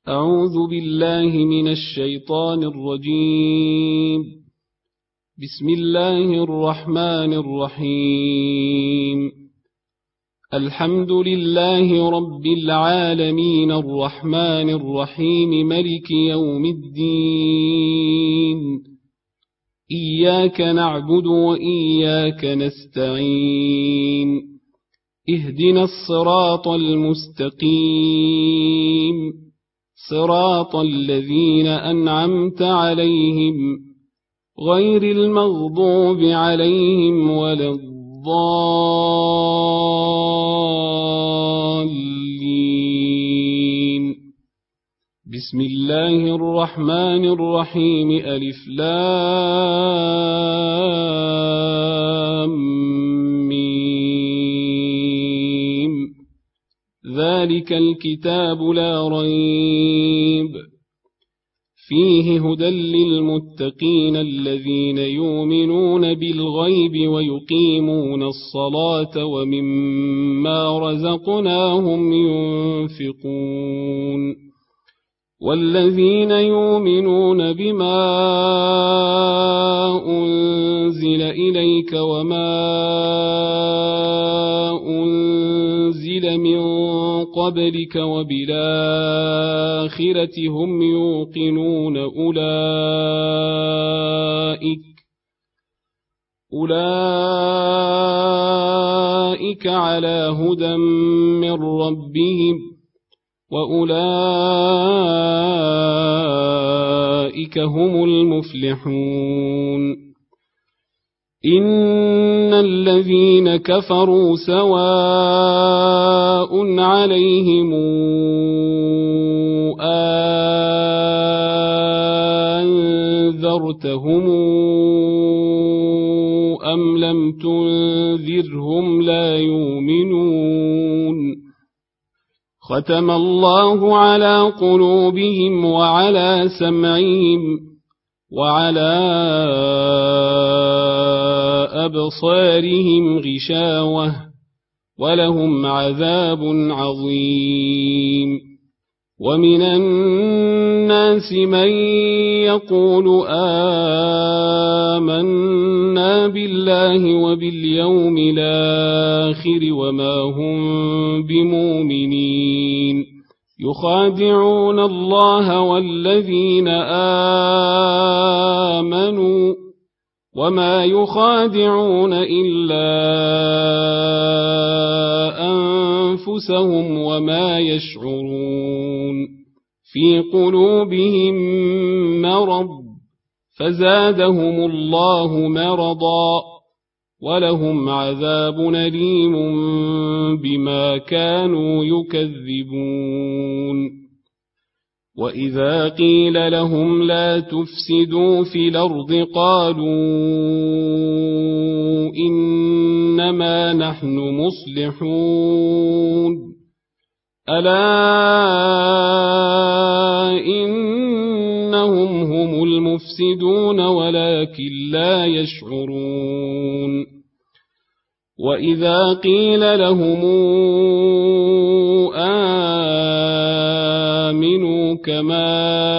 أعوذ بالله من الشيطان الرجيم. بسم الله الرحمن الرحيم. الحمد لله رب العالمين الرحمن الرحيم ملك يوم الدين. إياك نعبد وإياك نستعين. اهدنا الصراط المستقيم صراط الذين أنعمت عليهم غير المغضوب عليهم ولا الضالين. بسم الله الرحمن الرحيم. ألف لام ميم. ذلك الكتاب لا ريب فيه هدى للمتقين الذين يؤمنون بالغيب ويقيمون الصلاة ومما رزقناهم ينفقون. والذين يؤمنون بما أنزل إليك وما أنزل من قبلك وبالآخرة هم يوقنون أولئك على هدى من ربهم وأولئك هم المفلحون. إن الذين كفروا سواء عليهم أنذرتهم أم لم تنذرهم لا يؤمنون. ختم الله على قلوبهم وعلى سمعهم وعلى أبصارهم غشاوة ولهم عذاب عظيم. ومن الناس من يقول آمنا بالله وباليوم الآخر وما هم بمؤمنين. يخادعون الله والذين آمنوا وما يخادعون إلا أنفسهم وما يشعرون. في قلوبهم مرض فزادهم الله مرضا ولهم عذاب أليم بما كانوا يكذبون. وإذا قيل لهم لا تفسدوا في الأرض قالوا إنما نحن مصلحون. ألا إنهم هم المفسدون ولكن لا يشعرون. وإذا قيل لهم آمنوا كما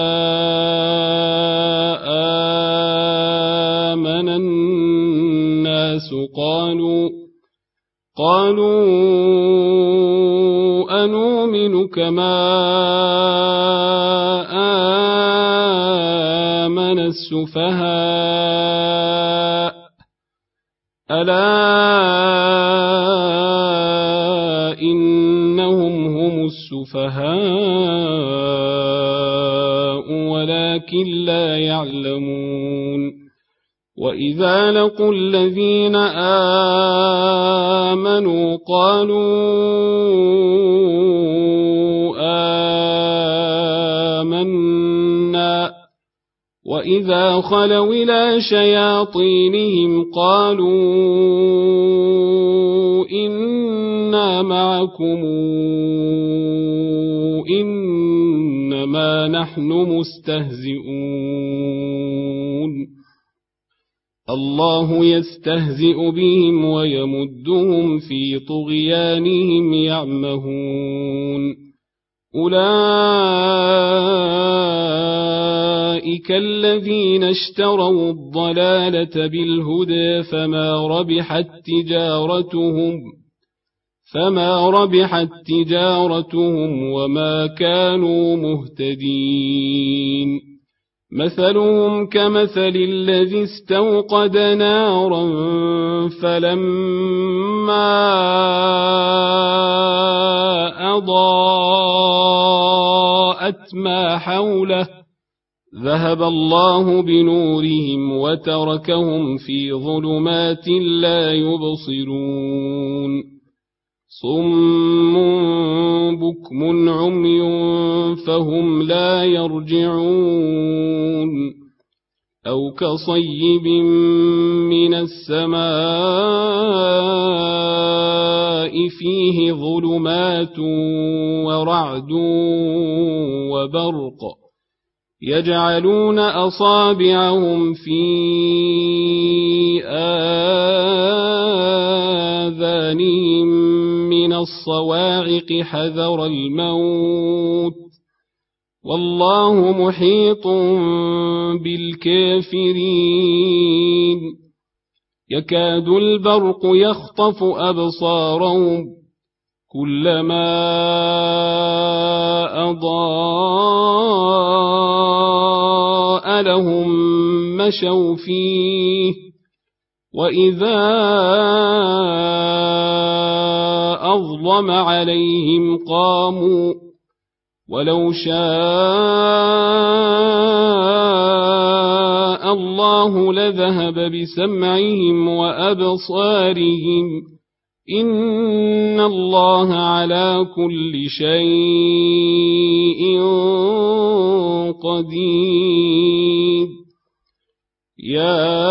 آمن الناس قالوا أنؤمن كما آمن السفهاء. ألا إنهم هم السفهاء ولكن لا يعلمون. وإذا لقوا الذين آمنوا قالوا آمنا وإذا خلوا إلى شياطينهم قالوا إنا معكم إنما نحن مستهزئون. الله يستهزئ بهم ويمدهم في طغيانهم يعمهون. أولئك أولئك الذين اشتروا الضلالة بالهدى فما ربحت تجارتهم وما كانوا مهتدين مثلهم كمثل الذي استوقد نارا فلما أضاءت ما حوله ذهب الله بنورهم وتركهم في ظلمات لا يبصرون صم بكم عمي فهم لا يرجعون أو كصيب من السماء فيه ظلمات ورعد وبرق يجعلون أصابعهم في آذانهم من الصواعق حذر الموت والله محيط بالكافرين يكاد البرق يخطف أبصارهم كلما أضاء لهم مشوا فيه وإذا أظلم عليهم قاموا ولو شاء الله لذهب بسمعهم وأبصارهم إن الله على كل شيء قدير يا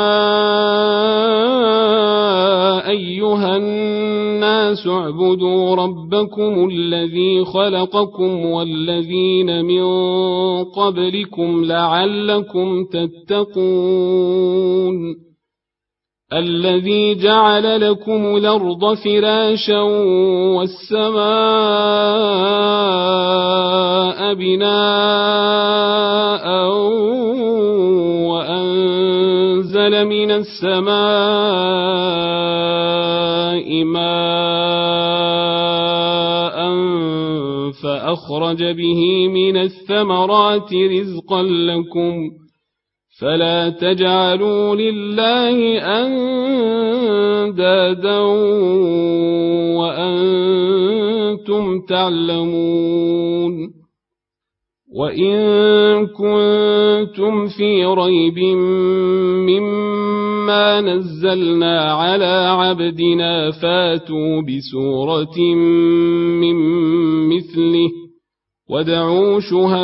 أيها الناس اعبدوا ربكم الذي خلقكم والذين من قبلكم لعلكم تتقون الذي جعل لكم الأرض فراشا والسماء بناء وأنزل من السماء ماء فأخرج به من الثمرات رزقا لكم فلا تجعلوا لله أندادا وأنتم تعلمون وإن كنتم في ريب مما نزلنا على عبدنا فاتوا بسورة من مثله وادعوا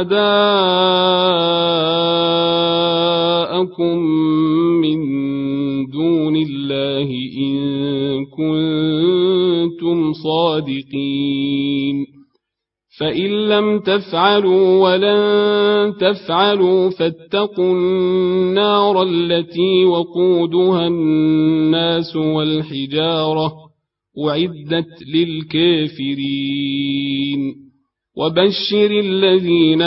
شهداءكم من دون الله إن كنتم صادقين فإن لم تفعلوا ولن تفعلوا فاتقوا النار التي وقودها الناس والحجارة أعدت للكافرين وبشر الذين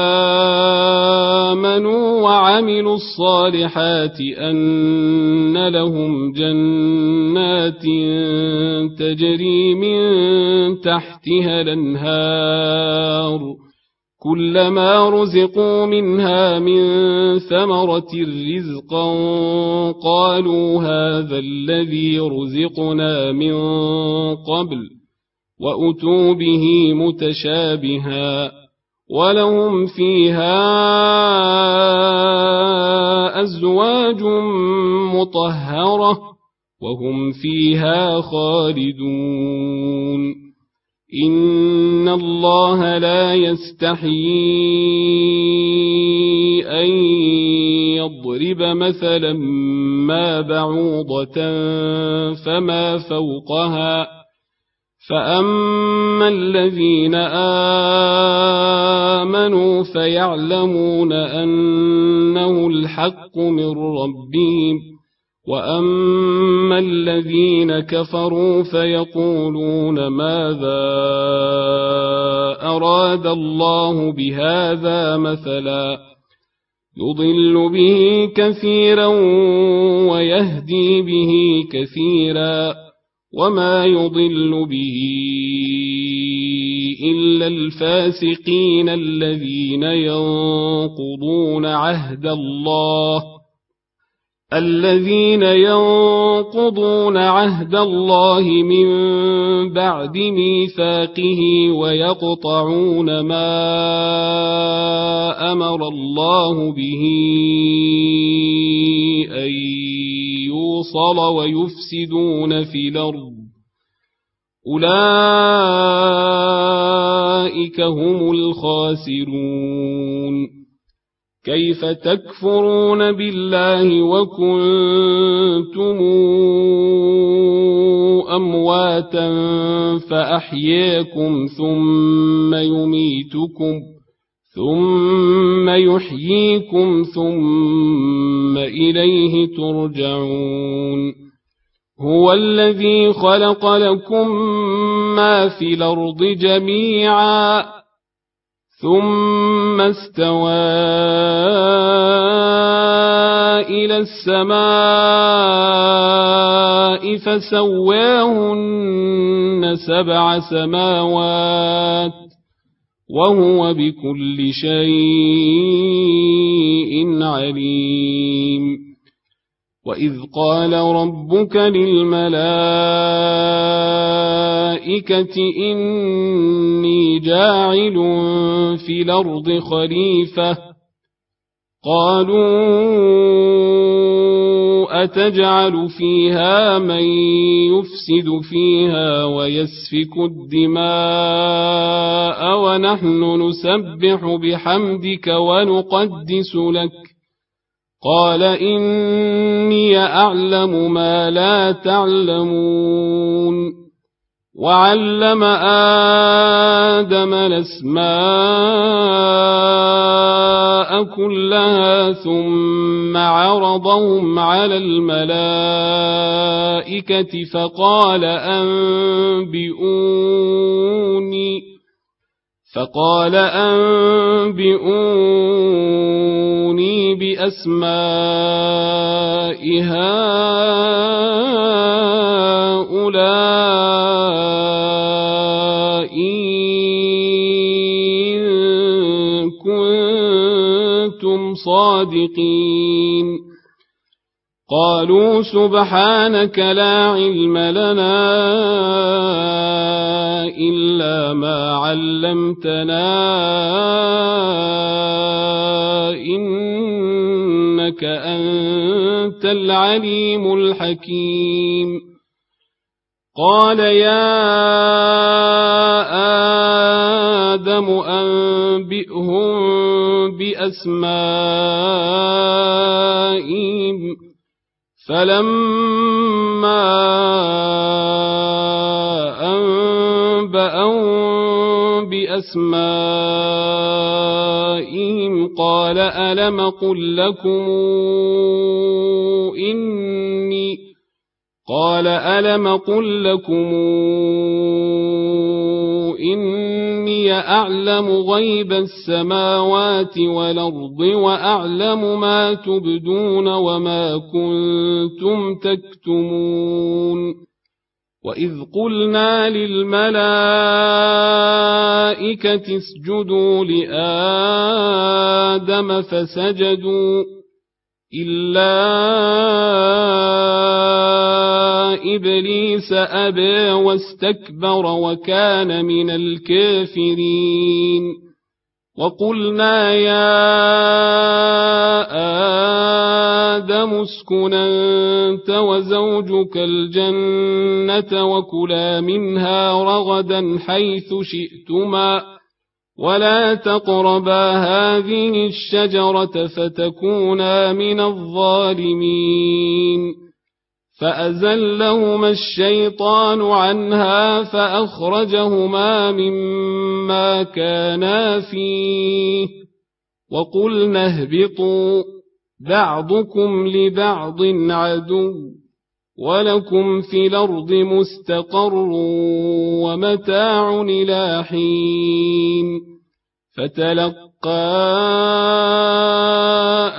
آمنوا وعملوا الصالحات أن لهم جنات تجري من تحتها الأنهار كلما رزقوا منها من ثمرة رزقا قالوا هذا الذي رزقنا من قبل وأتوا به متشابها ولهم فيها أزواج مطهرة وهم فيها خالدون إن الله لا يستحيي أن يضرب مثلا ما بعوضة فما فوقها فأما الذين آمنوا فيعلمون أنه الحق من ربهم وأما الذين كفروا فيقولون ماذا أراد الله بهذا مثلا يضل به كثيرا ويهدي به كثيرا وما يضل به إلا الفاسقين الذين ينقضون عهد الله من بعد ميثاقه ويقطعون ما أمر الله به أن يوصل ويفسدون في الأرض أولئك هم الخاسرون كيف تكفرون بالله وكنتم أمواتا فأحياكم ثم يحييكم ثم إليه ترجعون هو الذي خلق لكم ما في الأرض جميعا ثم استوى إلى السماء فسواهن 7 سماوات وهو بكل شيء عليم وإذ قال ربك للملائكة إني جاعل في الأرض خليفة قالوا أتجعل فيها من يفسد فيها ويسفك الدماء ونحن نسبح بحمدك ونقدس لك قال إني أعلم ما لا تعلمون وعلم آدم الأسماء كلها ثم عرضهم على الملائكة فقال أنبئوني بأسماء هؤلاء إن كنتم صادقين قالوا سبحانك لا علم لنا إلا ما علمتنا إنك أنت العليم الحكيم قال يا آدم أنبئهم بأسمائهم فلما أنبأهم بأسمائهم قال ألم قل لكم إني أعلم غيب السماوات والأرض وأعلم ما تبدون وما كنتم تكتمون وإذ قلنا للملائكة اسجدوا لآدم فسجدوا إلا إبليس أبى واستكبر وكان من الكافرين وقلنا يا آدم اسكن أنت وزوجك الجنة وكلا منها رغدا حيث شئتما ولا تقربا هذه الشجرة فتكونا من الظالمين فأزلهما الشيطان عنها فأخرجهما مما كانا فيه وقلنا اهبطوا بعضكم لبعض عدو ولكم في الأرض مستقر ومتاع إلى حين فتلقى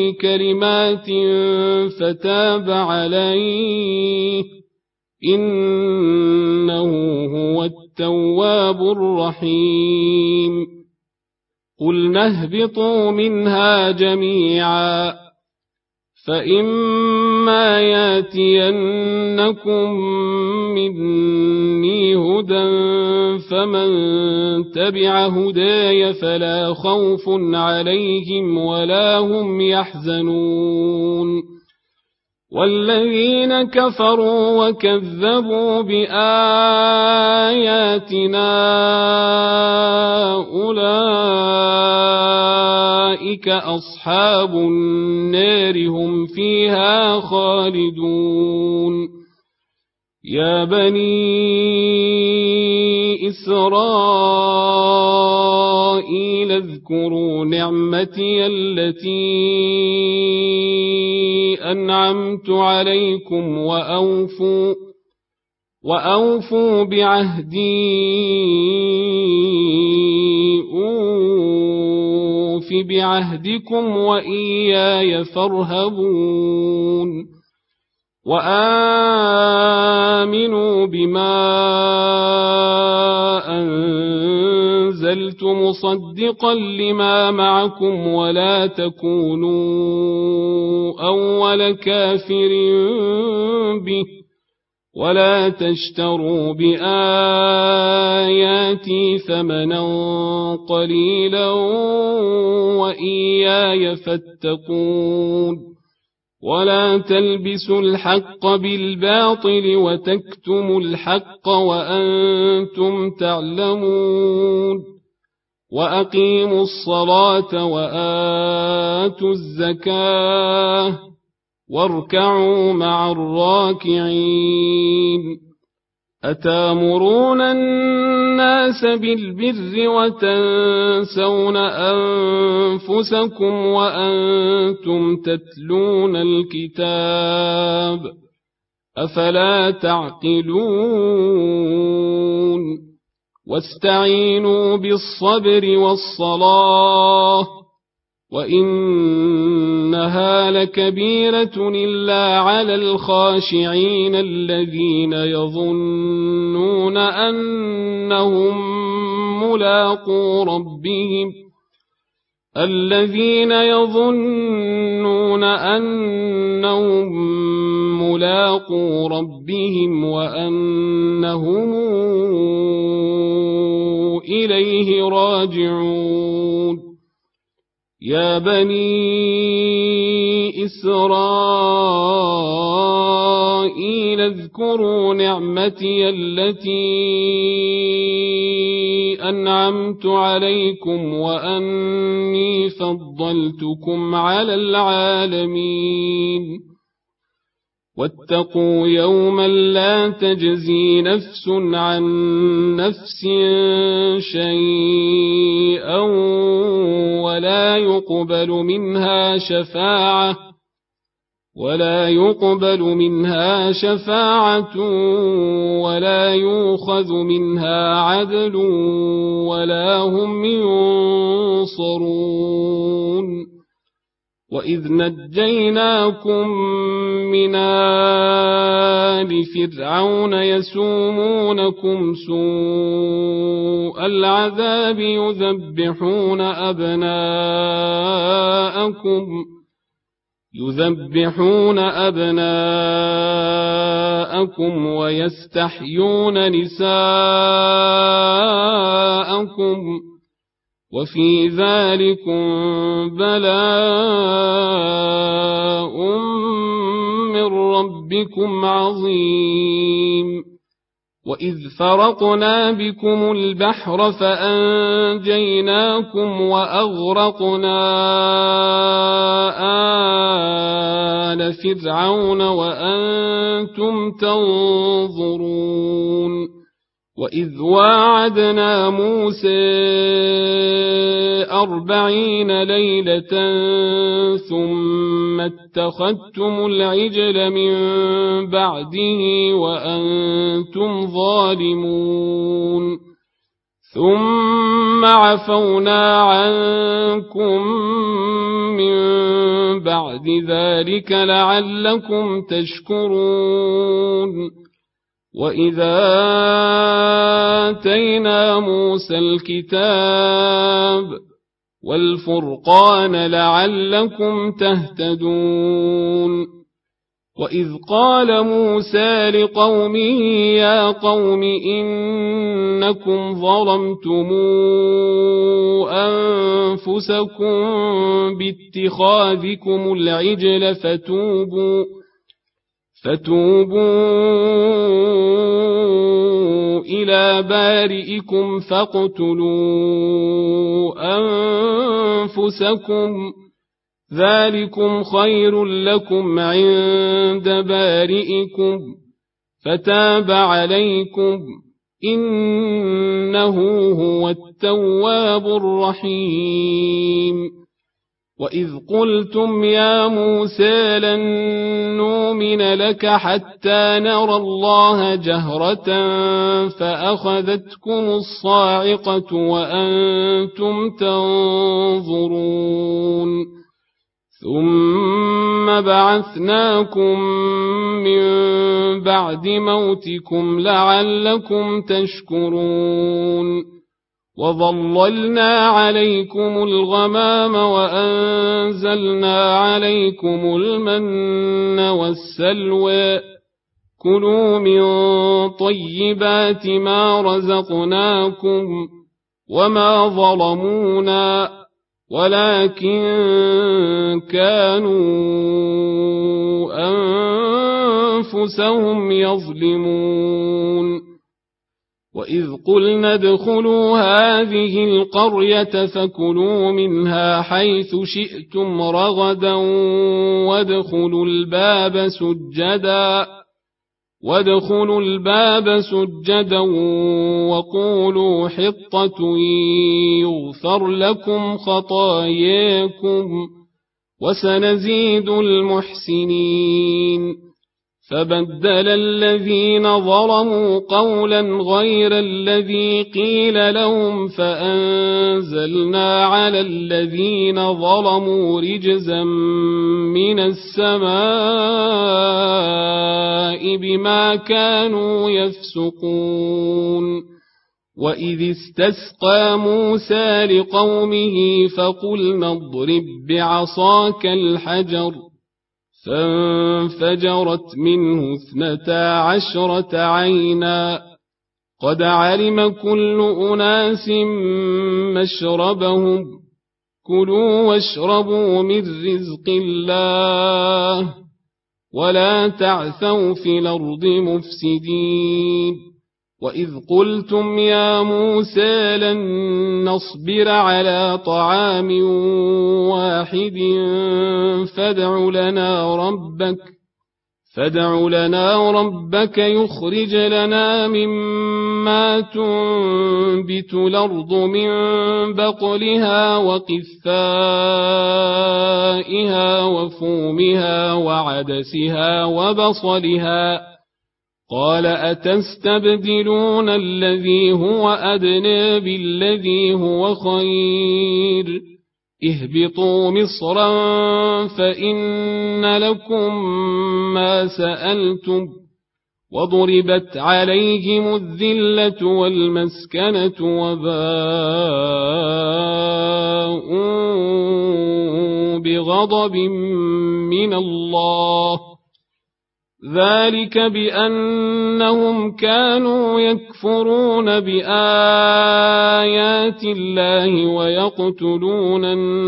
كلمات فتاب عليه إنه هو التواب الرحيم قلنا اهبطوا منها جميعا فإما ياتينكم مني هدى فمن تبع هداي فلا خوف عليهم ولا هم يحزنون والذين كفروا وكذبوا بآياتنا أولئك أصحاب النار هم فيها خالدون يا بني إسرائيل اذكروا نعمتي التي أنعمت عليكم وأوفوا بعهدي أوف بعهدكم وإياي فارهبون وآمنوا بما أنزلت مصدقا لما معكم ولا تكونوا أول كافر به ولا تشتروا بآياتي ثمنا قليلا وإياي فاتقون ولا تلبسوا الحق بالباطل وتكتموا الحق وأنتم تعلمون وأقيموا الصلاة وآتوا الزكاة واركعوا مع الراكعين أتامرون الناس بالبر وتنسون أنفسكم وأنتم تتلون الكتاب أفلا تعقلون واستعينوا بالصبر والصلاة وإنها لكبيرة إلا على الخاشعين الذين يظنون أنهم ملاقو ربهم وأنهم إليه راجعون يا بني إسرائيل اذكروا نعمتي التي أنعمت عليكم وأني فضلتكم على العالمين واتقوا يوما لا تجزي نفس عن نفس شيئا ولا يقبل منها شفاعة ولا يؤخذ منها عدل ولا هم ينصرون وإذ نجيناكم من آل فرعون يسومونكم سوء العذاب يذبحون أبناءكم ويستحيون نساءكم وفي ذلكم بلاء من ربكم عظيم وإذ فرقنا بكم البحر فأنجيناكم وأغرقنا آل فرعون وأنتم تنظرون وإذ واعدنا موسى 40 ليلة ثم اتخذتم العجل من بعده وأنتم ظالمون ثم عفونا عنكم من بعد ذلك لعلكم تشكرون وإذا آتينا موسى الكتاب والفرقان لعلكم تهتدون وإذ قال موسى لقومه يا قوم إنكم ظلمتم أنفسكم باتخاذكم العجل فتوبوا إلى بارئكم فاقتلوا أنفسكم ذلكم خير لكم عند بارئكم فتاب عليكم إنه هو التواب الرحيم وإذ قلتم يا موسى لن نؤمن لك حتى نرى الله جهرة فأخذتكم الصاعقة وأنتم تنظرون ثم بعثناكم من بعد موتكم لعلكم تشكرون وظللنا عليكم الغمام وأنزلنا عليكم المن والسلوى كلوا من طيبات ما رزقناكم وما ظلمونا ولكن كانوا أنفسهم يظلمون وإذ قلنا ادخلوا هذه القرية فكلوا منها حيث شئتم رغدا وادخلوا الباب سجدا وقولوا حطة يغفر لكم خطاياكم وسنزيد المحسنين فبدل الذين ظلموا قولا غير الذي قيل لهم فأنزلنا على الذين ظلموا رجزا من السماء بما كانوا يفسقون وإذ استسقى موسى لقومه فقلنا اضرب بعصاك الحجر فانفجرت منه 12 عينا قد علم كل أناس مشربهم كلوا واشربوا من رزق الله ولا تعثوا في الأرض مفسدين وإذ قلتم يا موسى لن نصبر على طعام واحد فادع لنا ربك يخرج لنا مما تنبت الأرض من بقلها وقثائها وفومها وعدسها وبصلها قال أتستبدلون الذي هو أدنى بالذي هو خير اهبطوا مصرا فإن لكم ما سألتم وضربت عليهم الذلة والمسكنة وباءوا بغضب من الله ذلك بأنهم كانوا يكفرون بآيات الله ويقتلون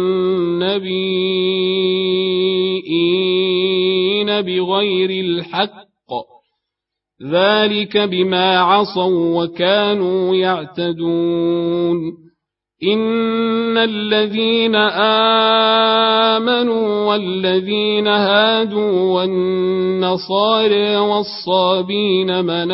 النبيين بغير الحق ذلك بما عصوا وكانوا يعتدون إن الذين آمنوا والذين هادوا والنصارى والصابين من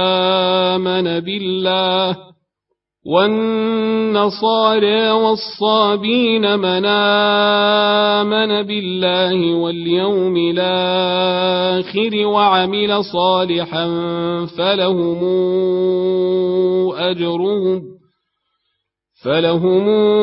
آمن بالله واليوم الآخر وعمل صالحا فلهم فلهم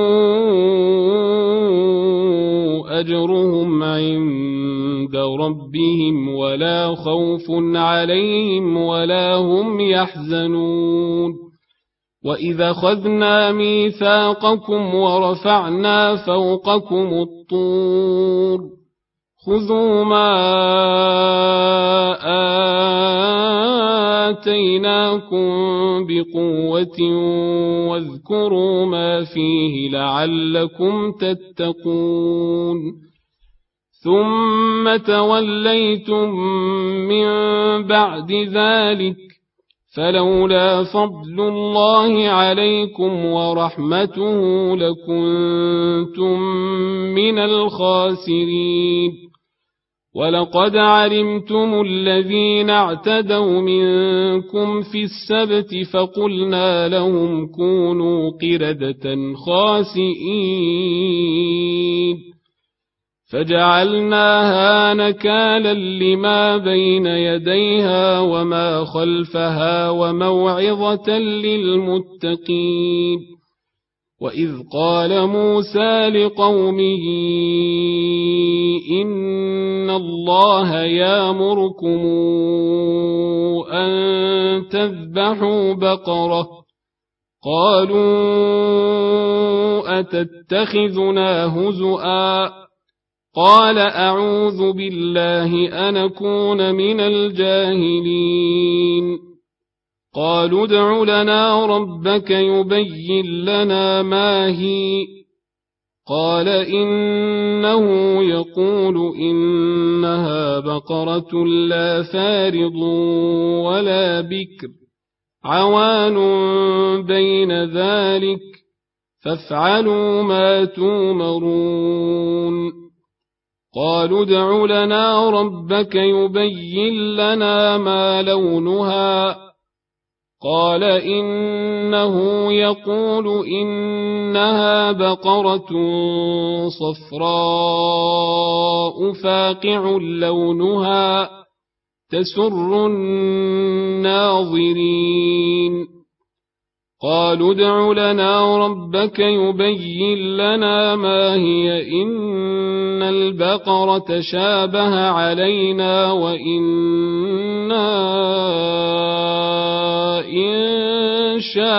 أجرهم عند ربهم ولا خوف عليهم ولا هم يحزنون وإذا أخذنا ميثاقكم ورفعنا فوقكم الطور خذوا ما آتيناكم بقوة واذكروا ما فيه لعلكم تتقون ثم توليتم من بعد ذلك فلولا فضل الله عليكم ورحمته لكنتم من الخاسرين ولقد علمتم الذين اعتدوا منكم في السبت فقلنا لهم كونوا قردة خاسئين فجعلناها نكالا لما بين يديها وما خلفها وموعظة للمتقين وإذ قال موسى لقومه إن الله يأمركم أن تذبحوا بقرة قالوا أتتخذنا هزؤا قال أعوذ بالله أن أكون من الجاهلين قالوا ادع لنا ربك يبين لنا ما هي قال إنه يقول إنها بقرة لا فارض ولا بكر عوان بين ذلك فافعلوا ما تومرون قالوا ادع لنا ربك يبين لنا ما لونها قال إنه يقول إنها بقرة صفراء فاقع لونها تسر الناظرين قالوا ادع لنا ربك يبين لنا ما هي إن البقرة شابه علينا وإنا إن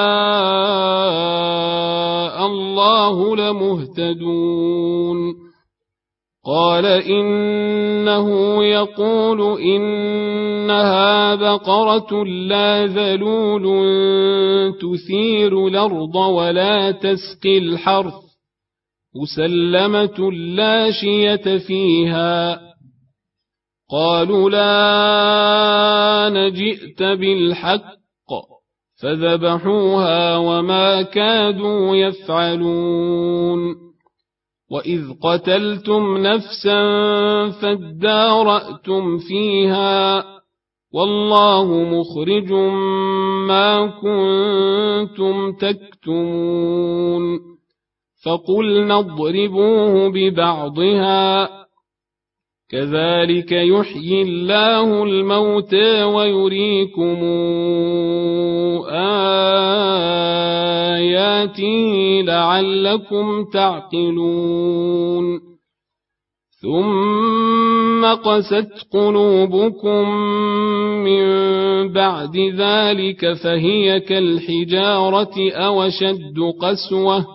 شاء الله لمهتدون قال إنه يقول إنها بقرة لا ذلول تثير الأرض ولا تسقي الحرث مسلمة لا شية فيها قالوا لا نجئت بالحق فذبحوها وما كادوا يفعلون وإذ قتلتم نفسا فادارأتم فيها والله مخرج ما كنتم تكتمون فقلنا اضربوه ببعضها كذلك يحيي الله الموتى ويريكم آياته لعلكم تعقلون ثم قست قلوبكم من بعد ذلك فهي كالحجارة أو أشد قسوة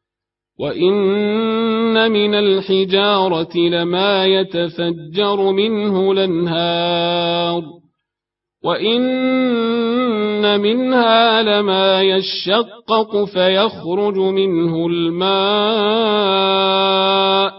وإن من الحجارة لما يتفجر منه الأنهار وإن منها لما يشقق فيخرج منه الماء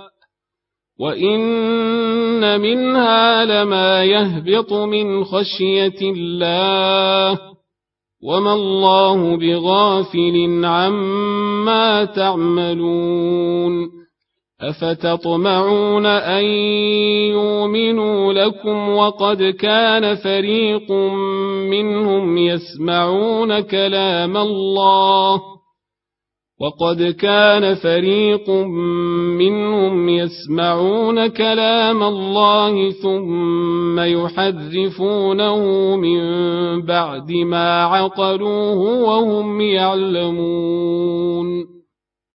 وإن منها لما يهبط من خشية الله وما الله بغافل عما تعملون أفتطمعون أن يؤمنوا لكم وقد كان فريق منهم يسمعون كلام الله ثم يحرفونه من بعد ما عقلوه وهم يعلمون